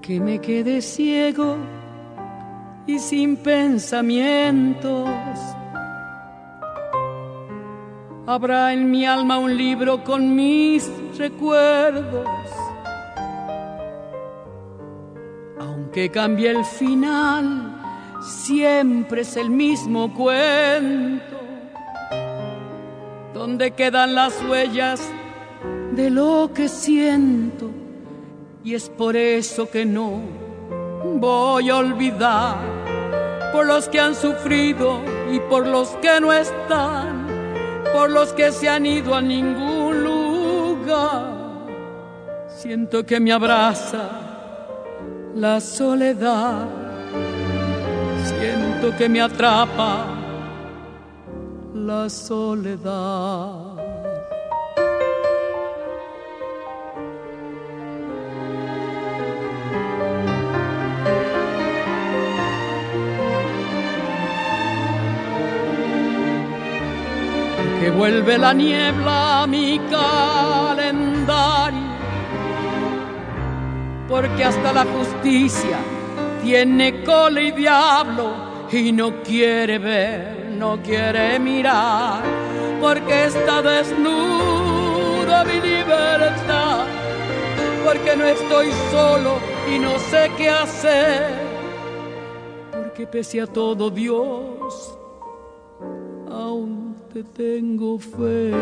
que me quedé ciego y sin pensamientos. Habrá en mi alma un libro con mis recuerdos, aunque cambie el final, siempre es el mismo cuento, donde quedan las huellas de lo que siento. Y es por eso que no voy a olvidar, por los que han sufrido y por los que no están, por los que se han ido a ningún lugar. Siento que me abraza la soledad, siento que me atrapa la soledad. Que vuelve la niebla a mi calendario, porque hasta la justicia tiene cola y diablo, y no quiere ver, no quiere mirar, porque está desnuda mi libertad, porque no estoy solo y no sé qué hacer, porque pese a todo, Dios, aún te tengo fe.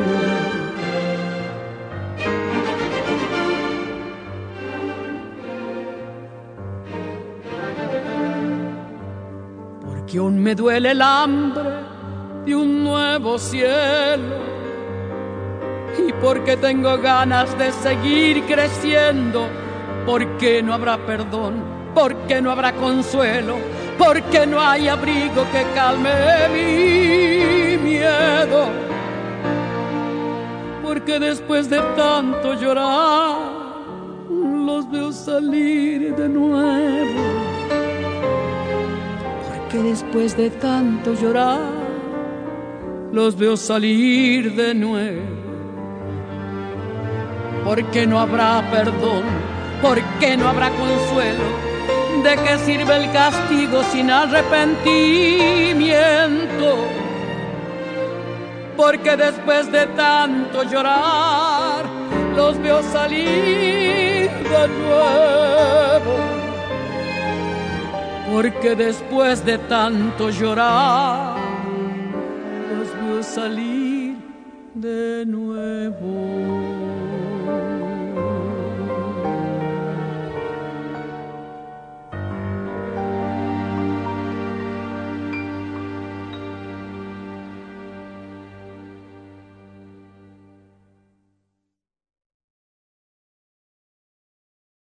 Porque aún me duele el hambre de un nuevo cielo, y porque tengo ganas de seguir creciendo, porque no habrá perdón, porque no habrá consuelo, porque no hay abrigo que calme mi miedo, porque después de tanto llorar los veo salir de nuevo, porque después de tanto llorar los veo salir de nuevo, porque no habrá perdón, porque no habrá consuelo. ¿De qué sirve el castigo sin arrepentimiento? Porque después de tanto llorar los veo salir de nuevo, porque después de tanto llorar los veo salir de nuevo.